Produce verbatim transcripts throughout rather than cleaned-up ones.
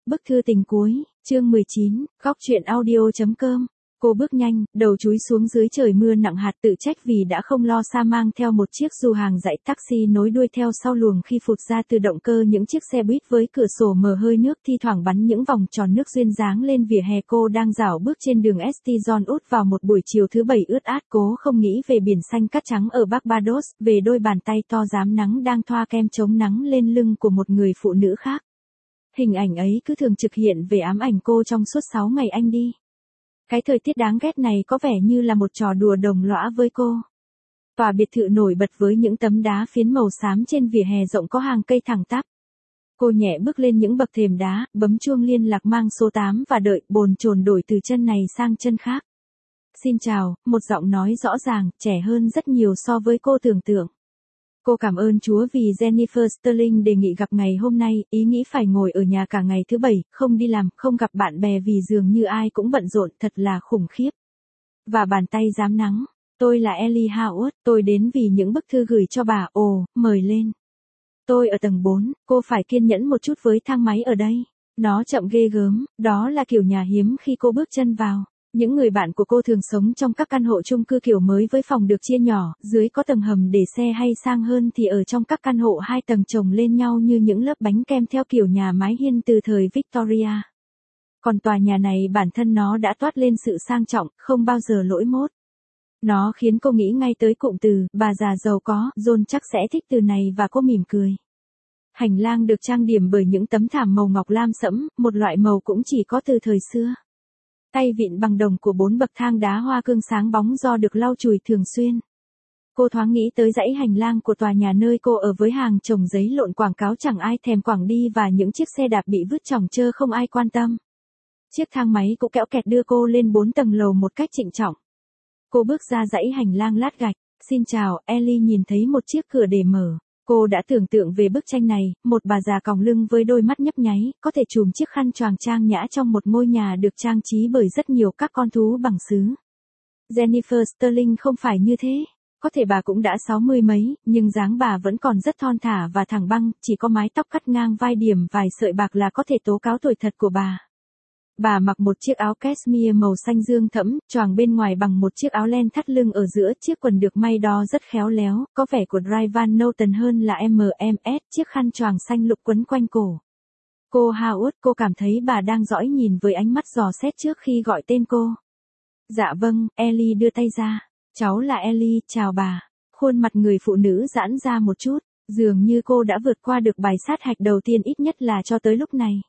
Bức thư tình cuối, chương mười chín, góc truyện audio chấm com. Cô bước nhanh, đầu chúi xuống dưới trời mưa nặng hạt, tự trách vì đã không lo xa mang theo một chiếc dù hàng dãy taxi nối đuôi theo sau luồng khi phụt ra từ động cơ những chiếc xe buýt với cửa sổ mở hơi nước thi thoảng bắn những vòng tròn nước duyên dáng lên vỉa hè. Cô đang dạo bước trên đường St. John Wood vào một buổi chiều thứ bảy ướt át, cố không nghĩ về biển xanh cát trắng ở Barbados, về đôi bàn tay to rám nắng đang thoa kem chống nắng lên lưng của một người phụ nữ khác. Hình ảnh ấy cứ thường trực hiện về ám ảnh cô trong suốt sáu ngày anh đi. Cái thời tiết đáng ghét này có vẻ như là một trò đùa đồng lõa với cô. Tòa biệt thự nổi bật với những tấm đá phiến màu xám trên vỉa hè rộng có hàng cây thẳng tắp. Cô nhẹ bước lên những bậc thềm đá, bấm chuông liên lạc mang số tám và đợi, bồn chồn đổi từ chân này sang chân khác. Xin chào, một giọng nói rõ ràng, trẻ hơn rất nhiều so với cô tưởng tượng. Cô cảm ơn Chúa vì Jennifer Sterling đề nghị gặp ngày hôm nay, ý nghĩ phải ngồi ở nhà cả ngày thứ bảy, không đi làm, không gặp bạn bè vì dường như ai cũng bận rộn, thật là khủng khiếp. Và bàn tay rám nắng, tôi là Ellie Howard, tôi đến vì những bức thư gửi cho bà, ồ, mời lên. Tôi ở tầng bốn, cô phải kiên nhẫn một chút với thang máy ở đây. Nó chậm ghê gớm, đó là kiểu nhà hiếm khi cô bước chân vào. Những người bạn của cô thường sống trong các căn hộ chung cư kiểu mới với phòng được chia nhỏ, dưới có tầng hầm để xe hay sang hơn thì ở trong các căn hộ hai tầng chồng lên nhau như những lớp bánh kem theo kiểu nhà mái hiên từ thời Victoria. Còn tòa nhà này bản thân nó đã toát lên sự sang trọng, không bao giờ lỗi mốt. Nó khiến cô nghĩ ngay tới cụm từ, bà già giàu có, John chắc sẽ thích từ này và cô mỉm cười. Hành lang được trang điểm bởi những tấm thảm màu ngọc lam sẫm, một loại màu cũng chỉ có từ thời xưa. Tay vịn bằng đồng của bốn bậc thang đá hoa cương sáng bóng do được lau chùi thường xuyên. Cô thoáng nghĩ tới dãy hành lang của tòa nhà nơi cô ở với hàng chồng giấy lộn quảng cáo chẳng ai thèm quảng đi và những chiếc xe đạp bị vứt chỏng chơ không ai quan tâm. Chiếc thang máy cũ kẽo kẹt đưa cô lên bốn tầng lầu một cách trịnh trọng. Cô bước ra dãy hành lang lát gạch. Xin chào, Ellie nhìn thấy một chiếc cửa để mở. Cô đã tưởng tượng về bức tranh này, một bà già còng lưng với đôi mắt nhấp nháy, có thể trùm chiếc khăn choàng trang nhã trong một ngôi nhà được trang trí bởi rất nhiều các con thú bằng sứ. Jennifer Sterling không phải như thế. Có thể bà cũng đã sáu mươi mấy, nhưng dáng bà vẫn còn rất thon thả và thẳng băng, chỉ có mái tóc cắt ngang vai điểm vài sợi bạc là có thể tố cáo tuổi thật của bà. Bà mặc một chiếc áo cashmere màu xanh dương thẫm, choàng bên ngoài bằng một chiếc áo len thắt lưng ở giữa, chiếc quần được may đo rất khéo léo, có vẻ của Dry Van Noten hơn là em em ét, chiếc khăn choàng xanh lục quấn quanh cổ. Cô Howard, cô cảm thấy bà đang dõi nhìn với ánh mắt dò xét trước khi gọi tên cô. Dạ vâng, Ellie đưa tay ra. Cháu là Ellie, chào bà. Khuôn mặt người phụ nữ giãn ra một chút, dường như cô đã vượt qua được bài sát hạch đầu tiên ít nhất là cho tới lúc này.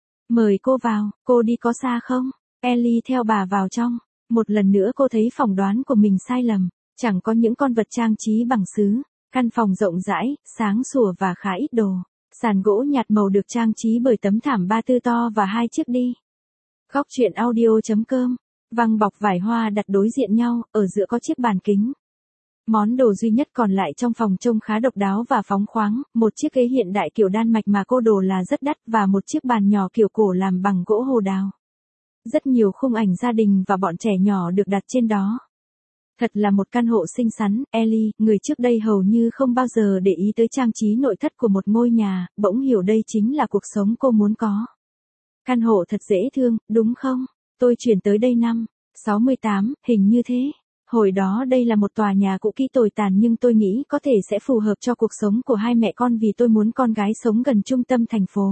Mời cô vào, cô đi có xa không? Ellie theo bà vào trong. Một lần nữa cô thấy phỏng đoán của mình sai lầm. Chẳng có những con vật trang trí bằng sứ. Căn phòng rộng rãi, sáng sủa và khá ít đồ. Sàn gỗ nhạt màu được trang trí bởi tấm thảm ba tư to và hai chiếc đi. Góc truyện audio chấm com. Văng bọc vải hoa đặt đối diện nhau, ở giữa có chiếc bàn kính. Món đồ duy nhất còn lại trong phòng trông khá độc đáo và phóng khoáng, một chiếc ghế hiện đại kiểu Đan Mạch mà cô đồ là rất đắt và một chiếc bàn nhỏ kiểu cổ làm bằng gỗ hồ đào. Rất nhiều khung ảnh gia đình và bọn trẻ nhỏ được đặt trên đó. Thật là một căn hộ xinh xắn. Ellie, người trước đây hầu như không bao giờ để ý tới trang trí nội thất của một ngôi nhà, bỗng hiểu đây chính là cuộc sống cô muốn có. Căn hộ thật dễ thương, đúng không? Tôi chuyển tới đây năm sáu mươi tám, hình như thế. Hồi đó đây là một tòa nhà cũ kỹ tồi tàn nhưng tôi nghĩ có thể sẽ phù hợp cho cuộc sống của hai mẹ con vì tôi muốn con gái sống gần trung tâm thành phố.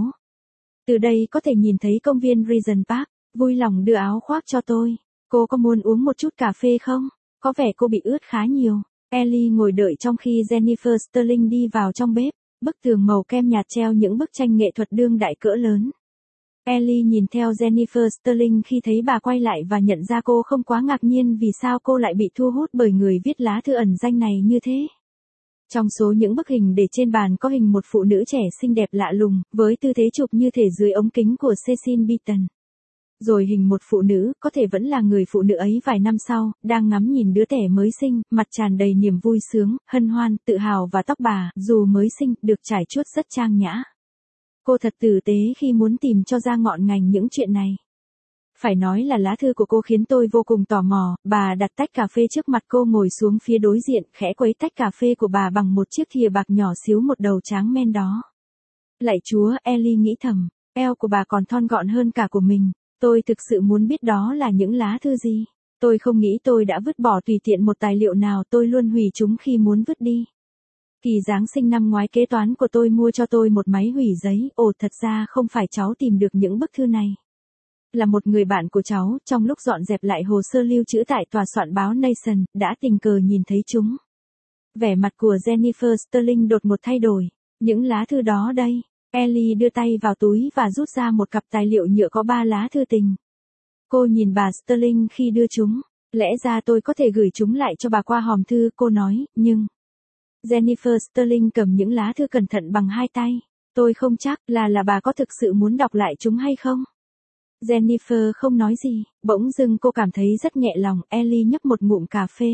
Từ đây có thể nhìn thấy công viên Regent Park, vui lòng đưa áo khoác cho tôi. Cô có muốn uống một chút cà phê không? Có vẻ cô bị ướt khá nhiều. Ellie ngồi đợi trong khi Jennifer Sterling đi vào trong bếp, bức tường màu kem nhạt treo những bức tranh nghệ thuật đương đại cỡ lớn. Ellie nhìn theo Jennifer Sterling khi thấy bà quay lại và nhận ra cô không quá ngạc nhiên vì sao cô lại bị thu hút bởi người viết lá thư ẩn danh này như thế. Trong số những bức hình để trên bàn có hình một phụ nữ trẻ xinh đẹp lạ lùng, với tư thế chụp như thể dưới ống kính của Cecil Beaton. Rồi hình một phụ nữ, có thể vẫn là người phụ nữ ấy vài năm sau, đang ngắm nhìn đứa trẻ mới sinh, mặt tràn đầy niềm vui sướng, hân hoan, tự hào và tóc bà, dù mới sinh, được trải chuốt rất trang nhã. Cô thật tử tế khi muốn tìm cho ra ngọn ngành những chuyện này. Phải nói là lá thư của cô khiến tôi vô cùng tò mò. Bà đặt tách cà phê trước mặt cô, ngồi xuống phía đối diện, khẽ quấy tách cà phê của bà bằng một chiếc thìa bạc nhỏ xíu một đầu tráng men đó. Lạy Chúa, Ellie nghĩ thầm, eo của bà còn thon gọn hơn cả của mình. Tôi thực sự muốn biết đó là những lá thư gì. Tôi không nghĩ tôi đã vứt bỏ tùy tiện một tài liệu nào, tôi luôn hủy chúng khi muốn vứt đi. Kỳ Giáng sinh năm ngoái kế toán của tôi mua cho tôi một máy hủy giấy, ồ thật ra không phải cháu tìm được những bức thư này. Là một người bạn của cháu, trong lúc dọn dẹp lại hồ sơ lưu trữ tại tòa soạn báo Nation, đã tình cờ nhìn thấy chúng. Vẻ mặt của Jennifer Sterling đột ngột thay đổi. Những lá thư đó đây. Ellie đưa tay vào túi và rút ra một cặp tài liệu nhựa có ba lá thư tình. Cô nhìn bà Sterling khi đưa chúng. Lẽ ra tôi có thể gửi chúng lại cho bà qua hòm thư, cô nói, nhưng... Jennifer Sterling cầm những lá thư cẩn thận bằng hai tay. Tôi không chắc là là bà có thực sự muốn đọc lại chúng hay không. Jennifer không nói gì, bỗng dưng cô cảm thấy rất nhẹ lòng. Ellie nhấp một ngụm cà phê.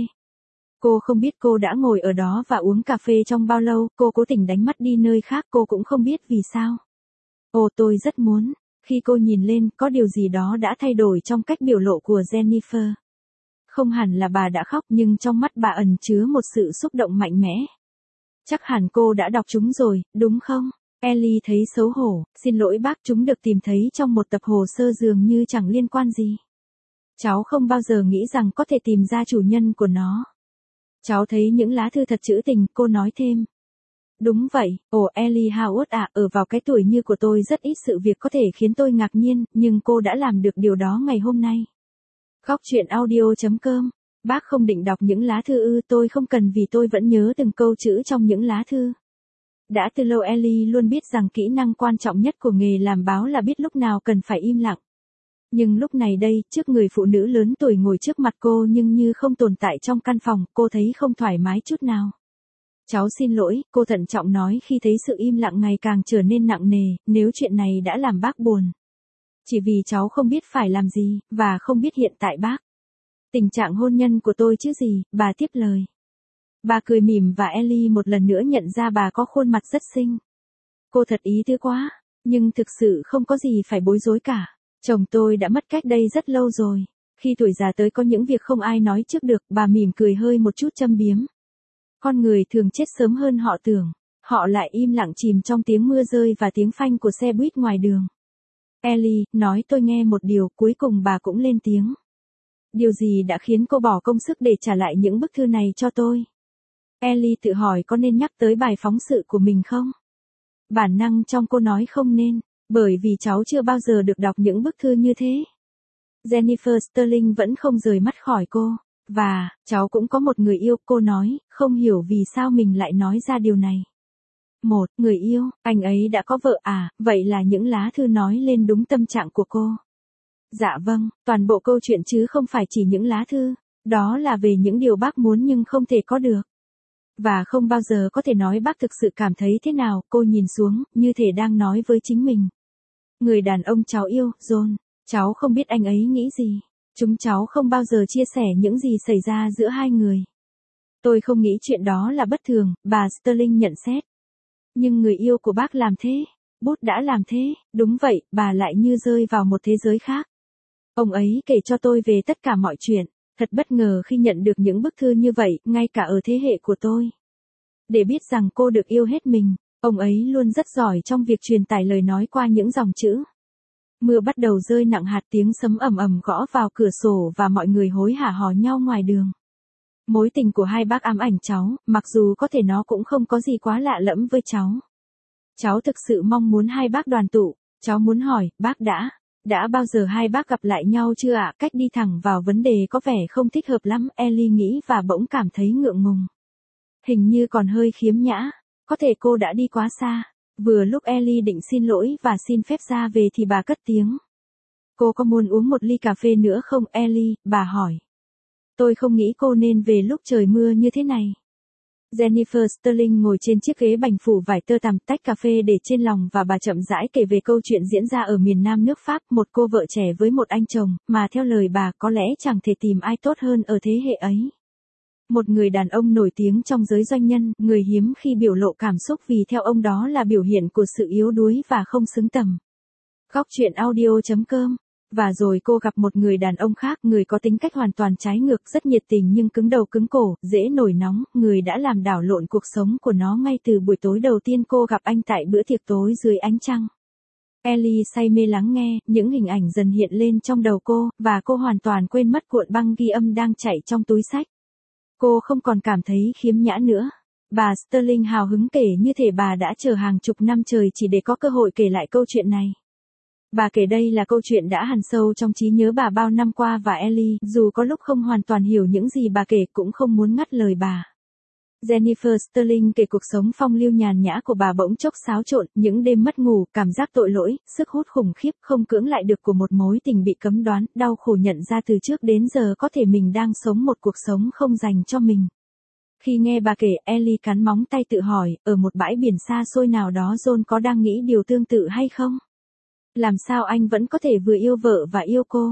Cô không biết cô đã ngồi ở đó và uống cà phê trong bao lâu, cô cố tình đánh mắt đi nơi khác, cô cũng không biết vì sao. Ồ, tôi rất muốn. Khi cô nhìn lên, có điều gì đó đã thay đổi trong cách biểu lộ của Jennifer. Không hẳn là bà đã khóc, nhưng trong mắt bà ẩn chứa một sự xúc động mạnh mẽ. Chắc hẳn cô đã đọc chúng rồi, đúng không? Ellie thấy xấu hổ, xin lỗi bác, chúng được tìm thấy trong một tập hồ sơ dường như chẳng liên quan gì. Cháu không bao giờ nghĩ rằng có thể tìm ra chủ nhân của nó. Cháu thấy những lá thư thật trữ tình, cô nói thêm. Đúng vậy, ồ Ellie Howard à, ở vào cái tuổi như của tôi rất ít sự việc có thể khiến tôi ngạc nhiên, nhưng cô đã làm được điều đó ngày hôm nay. Góc chuyện audio chấm com. Bác không định đọc những lá thư ư? Tôi không cần, vì tôi vẫn nhớ từng câu chữ trong những lá thư. Đã từ lâu Ellie luôn biết rằng kỹ năng quan trọng nhất của nghề làm báo là biết lúc nào cần phải im lặng. Nhưng lúc này đây, trước người phụ nữ lớn tuổi ngồi trước mặt cô nhưng như không tồn tại trong căn phòng, cô thấy không thoải mái chút nào. Cháu xin lỗi, cô thận trọng nói khi thấy sự im lặng ngày càng trở nên nặng nề, nếu chuyện này đã làm bác buồn. Chỉ vì cháu không biết phải làm gì, và không biết hiện tại bác. Tình trạng hôn nhân của tôi chứ gì, bà tiếp lời. Bà cười mỉm và Ellie một lần nữa nhận ra bà có khuôn mặt rất xinh. Cô thật ý tứ quá, nhưng thực sự không có gì phải bối rối cả. Chồng tôi đã mất cách đây rất lâu rồi. Khi tuổi già tới có những việc không ai nói trước được, bà mỉm cười hơi một chút châm biếm. Con người thường chết sớm hơn họ tưởng. Họ lại im lặng chìm trong tiếng mưa rơi và tiếng phanh của xe buýt ngoài đường. Ellie, nói tôi nghe một điều, cuối cùng bà cũng lên tiếng. Điều gì đã khiến cô bỏ công sức để trả lại những bức thư này cho tôi? Ellie tự hỏi có nên nhắc tới bài phóng sự của mình không? Bản năng trong cô nói không nên, bởi vì cháu chưa bao giờ được đọc những bức thư như thế. Jennifer Sterling vẫn không rời mắt khỏi cô. Và, cháu cũng có một người yêu, cô nói, không hiểu vì sao mình lại nói ra điều này. Một, người yêu, anh ấy đã có vợ à, vậy là những lá thư nói lên đúng tâm trạng của cô. Dạ vâng, toàn bộ câu chuyện chứ không phải chỉ những lá thư, đó là về những điều bác muốn nhưng không thể có được. Và không bao giờ có thể nói bác thực sự cảm thấy thế nào, cô nhìn xuống, như thể đang nói với chính mình. Người đàn ông cháu yêu, John, cháu không biết anh ấy nghĩ gì. Chúng cháu không bao giờ chia sẻ những gì xảy ra giữa hai người. Tôi không nghĩ chuyện đó là bất thường, bà Sterling nhận xét. Nhưng người yêu của bác làm thế, Bút đã làm thế, đúng vậy, bà lại như rơi vào một thế giới khác. Ông ấy kể cho tôi về tất cả mọi chuyện, thật bất ngờ khi nhận được những bức thư như vậy, ngay cả ở thế hệ của tôi. Để biết rằng cô được yêu hết mình, ông ấy luôn rất giỏi trong việc truyền tải lời nói qua những dòng chữ. Mưa bắt đầu rơi nặng hạt, tiếng sấm ầm ầm gõ vào cửa sổ và mọi người hối hả hò nhau ngoài đường. Mối tình của hai bác ám ảnh cháu, mặc dù có thể nó cũng không có gì quá lạ lẫm với cháu. Cháu thực sự mong muốn hai bác đoàn tụ, cháu muốn hỏi, bác đã, đã bao giờ hai bác gặp lại nhau chưa ạ? Cách đi thẳng vào vấn đề có vẻ không thích hợp lắm, Ellie nghĩ và bỗng cảm thấy ngượng ngùng. Hình như còn hơi khiếm nhã, có thể cô đã đi quá xa. Vừa lúc Ellie định xin lỗi và xin phép ra về thì bà cất tiếng. Cô có muốn uống một ly cà phê nữa không Ellie, bà hỏi. Tôi không nghĩ cô nên về lúc trời mưa như thế này. Jennifer Sterling ngồi trên chiếc ghế bành phủ vải tơ tằm, tách cà phê để trên lòng và bà chậm rãi kể về câu chuyện diễn ra ở miền Nam nước Pháp, một cô vợ trẻ với một anh chồng, mà theo lời bà có lẽ chẳng thể tìm ai tốt hơn ở thế hệ ấy. Một người đàn ông nổi tiếng trong giới doanh nhân, người hiếm khi biểu lộ cảm xúc vì theo ông đó là biểu hiện của sự yếu đuối và không xứng tầm. Góc chuyện audio chấm com. Và rồi cô gặp một người đàn ông khác, người có tính cách hoàn toàn trái ngược, rất nhiệt tình nhưng cứng đầu cứng cổ, dễ nổi nóng, người đã làm đảo lộn cuộc sống của nó ngay từ buổi tối đầu tiên cô gặp anh tại bữa tiệc tối dưới ánh trăng. Ellie say mê lắng nghe, những hình ảnh dần hiện lên trong đầu cô, và cô hoàn toàn quên mất cuộn băng ghi âm đang chạy trong túi xách. Cô không còn cảm thấy khiếm nhã nữa. Bà Sterling hào hứng kể như thể bà đã chờ hàng chục năm trời chỉ để có cơ hội kể lại câu chuyện này. Bà kể đây là câu chuyện đã hằn sâu trong trí nhớ bà bao năm qua và Ellie, dù có lúc không hoàn toàn hiểu những gì bà kể cũng không muốn ngắt lời bà. Jennifer Sterling kể cuộc sống phong lưu nhàn nhã của bà bỗng chốc xáo trộn, những đêm mất ngủ, cảm giác tội lỗi, sức hút khủng khiếp không cưỡng lại được của một mối tình bị cấm đoán, đau khổ nhận ra từ trước đến giờ có thể mình đang sống một cuộc sống không dành cho mình. Khi nghe bà kể, Ellie cắn móng tay tự hỏi, ở một bãi biển xa xôi nào đó John có đang nghĩ điều tương tự hay không? Làm sao anh vẫn có thể vừa yêu vợ và yêu cô?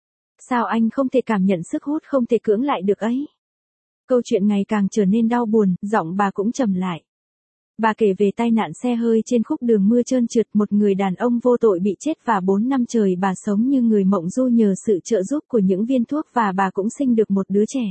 Sao anh không thể cảm nhận sức hút không thể cưỡng lại được ấy? Câu chuyện ngày càng trở nên đau buồn, giọng bà cũng trầm lại. Bà kể về tai nạn xe hơi trên khúc đường mưa trơn trượt, một người đàn ông vô tội bị chết và bốn năm trời bà sống như người mộng du nhờ sự trợ giúp của những viên thuốc và bà cũng sinh được một đứa trẻ.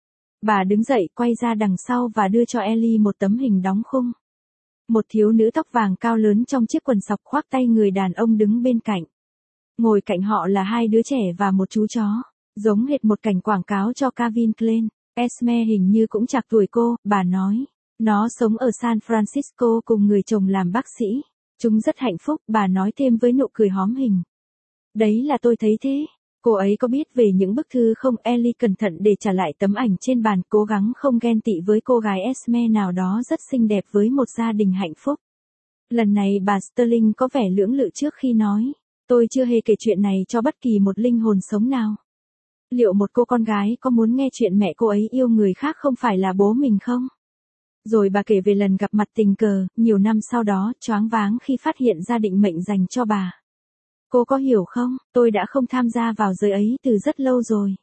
Bà đứng dậy, quay ra đằng sau và đưa cho Ellie một tấm hình đóng khung. Một thiếu nữ tóc vàng cao lớn trong chiếc quần sọc khoác tay người đàn ông đứng bên cạnh. Ngồi cạnh họ là hai đứa trẻ và một chú chó, giống hệt một cảnh quảng cáo cho Calvin Klein. Esme hình như cũng chạc tuổi cô, bà nói. Nó sống ở San Francisco cùng người chồng làm bác sĩ. Chúng rất hạnh phúc, bà nói thêm với nụ cười hóm hình. Đấy là tôi thấy thế. Cô ấy có biết về những bức thư không? Ellie cẩn thận để trả lại tấm ảnh trên bàn, cố gắng không ghen tị với cô gái Esme nào đó rất xinh đẹp với một gia đình hạnh phúc. Lần này bà Sterling có vẻ lưỡng lự trước khi nói. Tôi chưa hề kể chuyện này cho bất kỳ một linh hồn sống nào. Liệu một cô con gái có muốn nghe chuyện mẹ cô ấy yêu người khác không phải là bố mình không? Rồi bà kể về lần gặp mặt tình cờ, nhiều năm sau đó, choáng váng khi phát hiện ra định mệnh dành cho bà. Cô có hiểu không, tôi đã không tham gia vào giới ấy từ rất lâu rồi.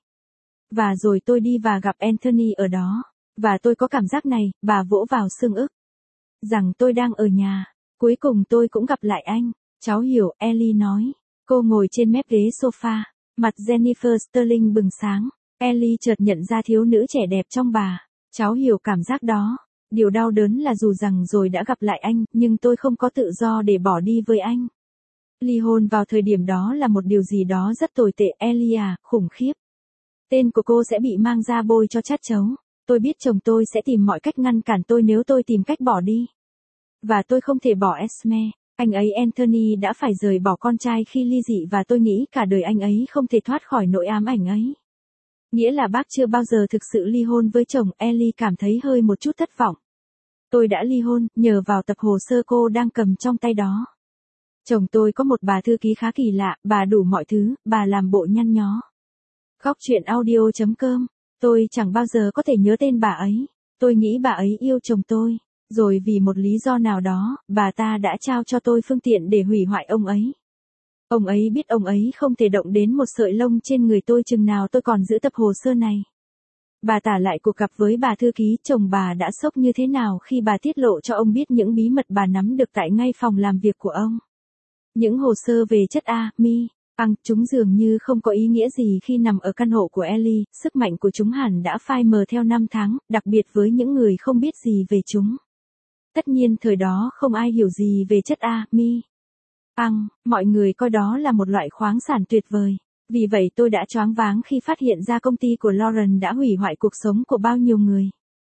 Và rồi tôi đi và gặp Anthony ở đó. Và tôi có cảm giác này, bà vỗ vào xương ức. Rằng tôi đang ở nhà. Cuối cùng tôi cũng gặp lại anh. Cháu hiểu, Ellie nói. Cô ngồi trên mép ghế sofa. Mặt Jennifer Sterling bừng sáng. Ellie chợt nhận ra thiếu nữ trẻ đẹp trong bà. Cháu hiểu cảm giác đó. Điều đau đớn là dù rằng rồi đã gặp lại anh, nhưng tôi không có tự do để bỏ đi với anh. Ly hôn vào thời điểm đó là một điều gì đó rất tồi tệ, Ellie à, khủng khiếp. Tên của cô sẽ bị mang ra bôi cho chát chấu. Tôi biết chồng tôi sẽ tìm mọi cách ngăn cản tôi nếu tôi tìm cách bỏ đi. Và tôi không thể bỏ Esme. Anh ấy Anthony đã phải rời bỏ con trai khi ly dị và tôi nghĩ cả đời anh ấy không thể thoát khỏi nỗi ám ảnh ấy. Nghĩa là bác chưa bao giờ thực sự ly hôn với chồng, Ellie cảm thấy hơi một chút thất vọng. Tôi đã ly hôn, nhờ vào tập hồ sơ cô đang cầm trong tay đó. Chồng tôi có một bà thư ký khá kỳ lạ, bà đủ mọi thứ, bà làm bộ nhăn nhó. Góc chuyện audio chấm com, tôi chẳng bao giờ có thể nhớ tên bà ấy. Tôi nghĩ bà ấy yêu chồng tôi. Rồi vì một lý do nào đó, bà ta đã trao cho tôi phương tiện để hủy hoại ông ấy. Ông ấy biết ông ấy không thể động đến một sợi lông trên người tôi chừng nào tôi còn giữ tập hồ sơ này. Bà tả lại cuộc gặp với bà thư ký, chồng bà đã sốc như thế nào khi bà tiết lộ cho ông biết những bí mật bà nắm được tại ngay phòng làm việc của ông. Những hồ sơ về chất A, mi, ăn, chúng dường như không có ý nghĩa gì khi nằm ở căn hộ của Ellie, sức mạnh của chúng hẳn đã phai mờ theo năm tháng, đặc biệt với những người không biết gì về chúng. Tất nhiên thời đó không ai hiểu gì về chất A, mi. Ăn, mọi người coi đó là một loại khoáng sản tuyệt vời. Vì vậy tôi đã choáng váng khi phát hiện ra công ty của Lauren đã hủy hoại cuộc sống của bao nhiêu người.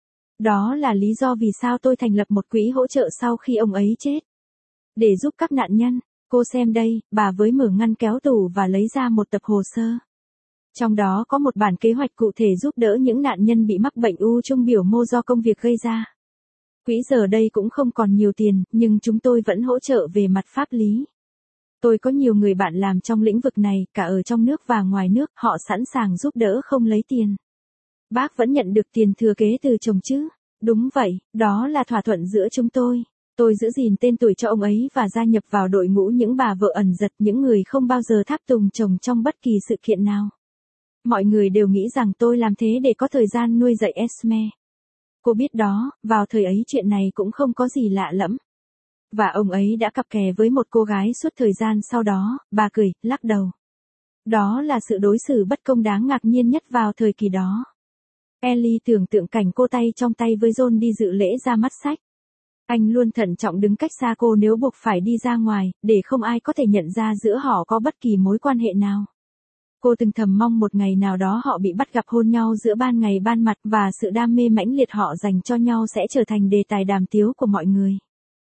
Đó là lý do vì sao tôi thành lập một quỹ hỗ trợ sau khi ông ấy chết. Để giúp các nạn nhân, cô xem đây, bà với mở ngăn kéo tủ và lấy ra một tập hồ sơ. Trong đó có một bản kế hoạch cụ thể giúp đỡ những nạn nhân bị mắc bệnh u trung biểu mô do công việc gây ra. Quỹ giờ đây cũng không còn nhiều tiền, nhưng chúng tôi vẫn hỗ trợ về mặt pháp lý. Tôi có nhiều người bạn làm trong lĩnh vực này, cả ở trong nước và ngoài nước, họ sẵn sàng giúp đỡ không lấy tiền. Bác vẫn nhận được tiền thừa kế từ chồng chứ? Đúng vậy, đó là thỏa thuận giữa chúng tôi. Tôi giữ gìn tên tuổi cho ông ấy và gia nhập vào đội ngũ những bà vợ ẩn giật, những người không bao giờ tháp tùng chồng trong bất kỳ sự kiện nào. Mọi người đều nghĩ rằng tôi làm thế để có thời gian nuôi dạy Esme. Cô biết đó, vào thời ấy chuyện này cũng không có gì lạ lẫm. Và ông ấy đã cặp kè với một cô gái suốt thời gian sau đó, bà cười, lắc đầu. Đó là sự đối xử bất công đáng ngạc nhiên nhất vào thời kỳ đó. Ellie tưởng tượng cảnh cô tay trong tay với John đi dự lễ ra mắt sách. Anh luôn thận trọng đứng cách xa cô nếu buộc phải đi ra ngoài, để không ai có thể nhận ra giữa họ có bất kỳ mối quan hệ nào. Cô từng thầm mong một ngày nào đó họ bị bắt gặp hôn nhau giữa ban ngày ban mặt và sự đam mê mãnh liệt họ dành cho nhau sẽ trở thành đề tài đàm tiếu của mọi người.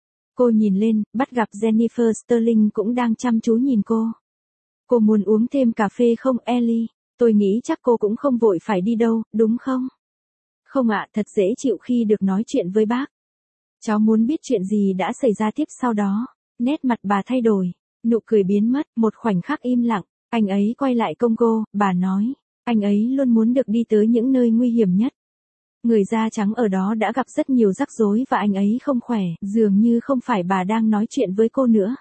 Cô nhìn lên, bắt gặp Jennifer Sterling cũng đang chăm chú nhìn cô. Cô muốn uống thêm cà phê không Ellie? Tôi nghĩ chắc cô cũng không vội phải đi đâu, đúng không? Không ạ, thật dễ chịu khi được nói chuyện với bác. Cháu muốn biết chuyện gì đã xảy ra tiếp sau đó. Nét mặt bà thay đổi, nụ cười biến mất, một khoảnh khắc im lặng. Anh ấy quay lại Congo, bà nói. Anh ấy luôn muốn được đi tới những nơi nguy hiểm nhất. Người da trắng ở đó đã gặp rất nhiều rắc rối và anh ấy không khỏe, dường như không phải bà đang nói chuyện với cô nữa.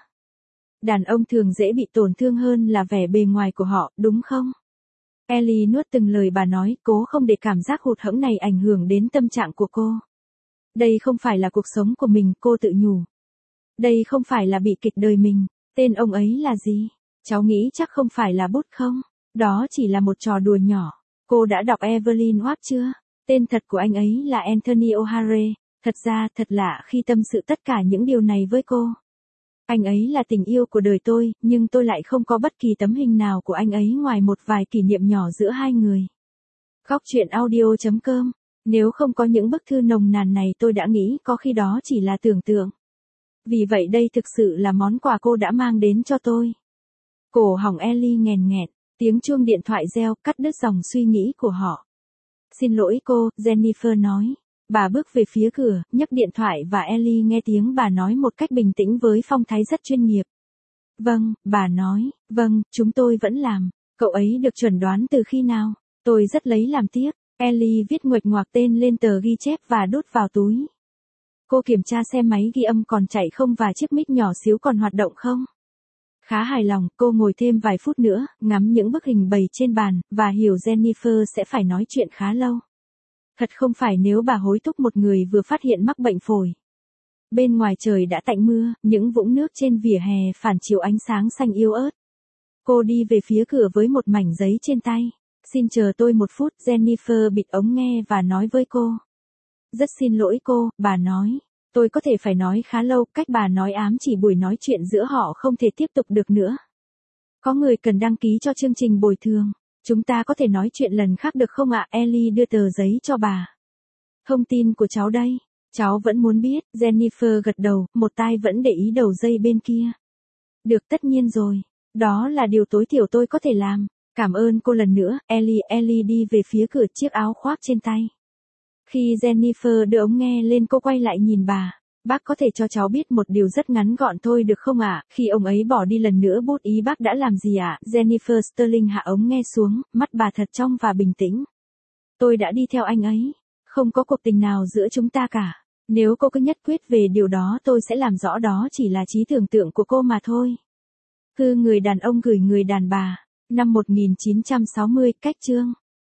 Đàn ông thường dễ bị tổn thương hơn là vẻ bề ngoài của họ, đúng không? Ellie nuốt từng lời bà nói, cố không để cảm giác hụt hẫng này ảnh hưởng đến tâm trạng của cô. Đây không phải là cuộc sống của mình, cô tự nhủ. Đây không phải là bi kịch đời mình, tên ông ấy là gì? Cháu nghĩ chắc không phải là Bút không? Đó chỉ là một trò đùa nhỏ. Cô đã đọc Evelyn Waugh chưa? Tên thật của anh ấy là Anthony O'Hare. Thật ra, thật lạ khi tâm sự tất cả những điều này với cô. Anh ấy là tình yêu của đời tôi, nhưng tôi lại không có bất kỳ tấm hình nào của anh ấy ngoài một vài kỷ niệm nhỏ giữa hai người. Góc truyện audio chấm com. Nếu không có những bức thư nồng nàn này tôi đã nghĩ có khi đó chỉ là tưởng tượng. Vì vậy đây thực sự là món quà cô đã mang đến cho tôi. Cổ họng Ellie nghèn nghẹt, tiếng chuông điện thoại reo cắt đứt dòng suy nghĩ của họ. Xin lỗi cô, Jennifer nói. Bà bước về phía cửa, nhấc điện thoại và Ellie nghe tiếng bà nói một cách bình tĩnh với phong thái rất chuyên nghiệp. Vâng, bà nói, vâng, chúng tôi vẫn làm. Cậu ấy được chuẩn đoán từ khi nào? Tôi rất lấy làm tiếc. Ellie viết nguệch ngoạc tên lên tờ ghi chép và đút vào túi. Cô kiểm tra xem máy ghi âm còn chạy không và chiếc mic nhỏ xíu còn hoạt động không. Khá hài lòng, cô ngồi thêm vài phút nữa, ngắm những bức hình bày trên bàn, và hiểu Jennifer sẽ phải nói chuyện khá lâu. Thật không phải nếu bà hối thúc một người vừa phát hiện mắc bệnh phổi. Bên ngoài trời đã tạnh mưa, những vũng nước trên vỉa hè phản chiếu ánh sáng xanh yếu ớt. Cô đi về phía cửa với một mảnh giấy trên tay. Xin chờ tôi một phút, Jennifer bịt ống nghe và nói với cô. Rất xin lỗi cô, bà nói. Tôi có thể phải nói khá lâu, cách bà nói ám chỉ buổi nói chuyện giữa họ không thể tiếp tục được nữa. Có người cần đăng ký cho chương trình bồi thường. Chúng ta có thể nói chuyện lần khác được không ạ? Ellie đưa tờ giấy cho bà. Thông tin của cháu đây. Cháu vẫn muốn biết, Jennifer gật đầu, một tai vẫn để ý đầu dây bên kia. Được, tất nhiên rồi. Đó là điều tối thiểu tôi có thể làm. Cảm ơn cô lần nữa, Ellie. Ellie đi về phía cửa chiếc áo khoác trên tay. Khi Jennifer đưa ống nghe lên cô quay lại nhìn bà. Bác có thể cho cháu biết một điều rất ngắn gọn thôi được không ạ? Khi ông ấy bỏ đi lần nữa Bút ý bác đã làm gì ạ? Jennifer Sterling hạ ống nghe xuống, mắt bà thật trong và bình tĩnh. Tôi đã đi theo anh ấy. Không có cuộc tình nào giữa chúng ta cả. Nếu cô cứ nhất quyết về điều đó tôi sẽ làm rõ đó chỉ là trí tưởng tượng của cô mà thôi. Thư người đàn ông gửi người đàn bà. Năm một nghìn chín trăm sáu mươi, cách chương.